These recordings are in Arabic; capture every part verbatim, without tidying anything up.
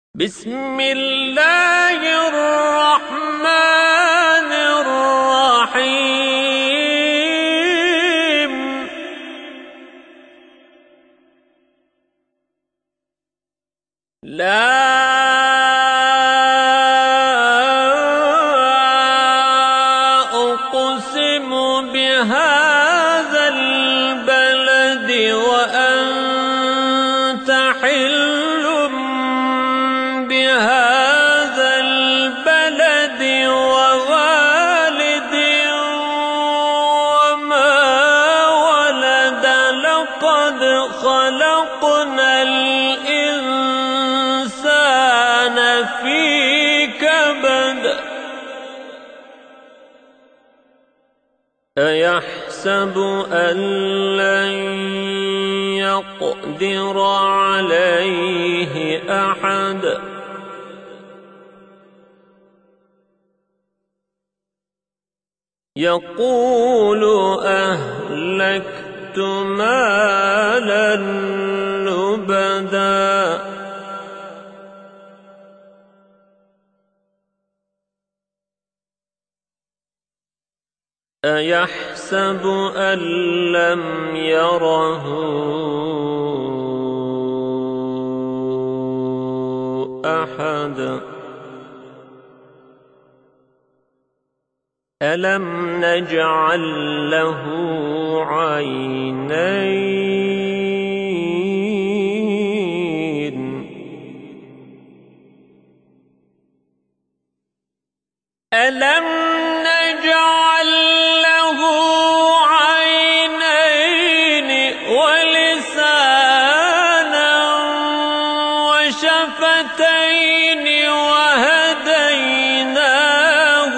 بسم الله الرحمن الرحيم لا أقسم بهذا البلد وأنت حل بهذا البلد ووالد وما ولد لقد خلقنا الإنسان في كبد أيحسب أن لن يقدر عليه أحد يقول أهلكت مالا لبدا أيحسب أن لم يره أحد ألم نجعل له عينين ألم نجعل له عينين ولسانا وشفتين وهديناه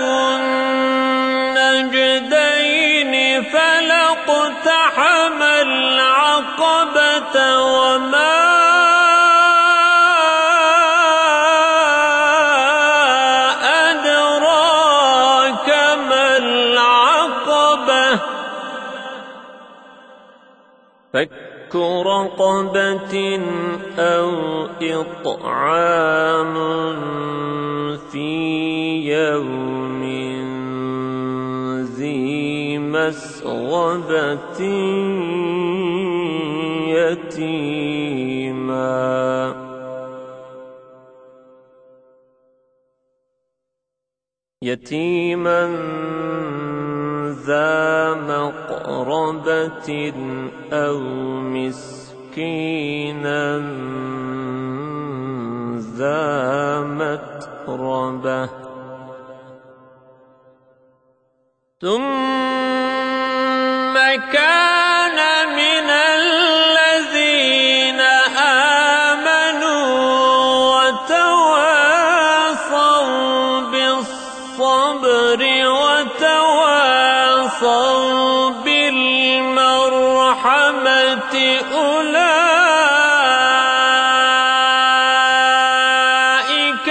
النجدين فلاقتحم العقبة وما أدراك ما العقبة فك رقبة أو إطعام في يوم ذي مسغبة يتيما يتيما ذا مقربة أو مسكينا ذا متربة ثم كان من الذين آمنوا وتواصوا بالصبر وتواصوا بالمرحمة أولئك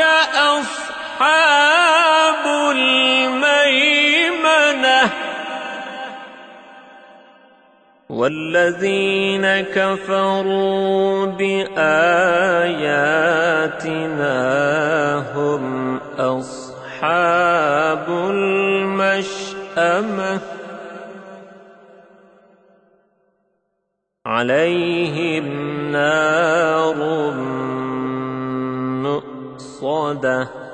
أصحاب الميمنة والذين كفروا بآياتنا هم أصحاب المشأمة عليهم نار مؤصدة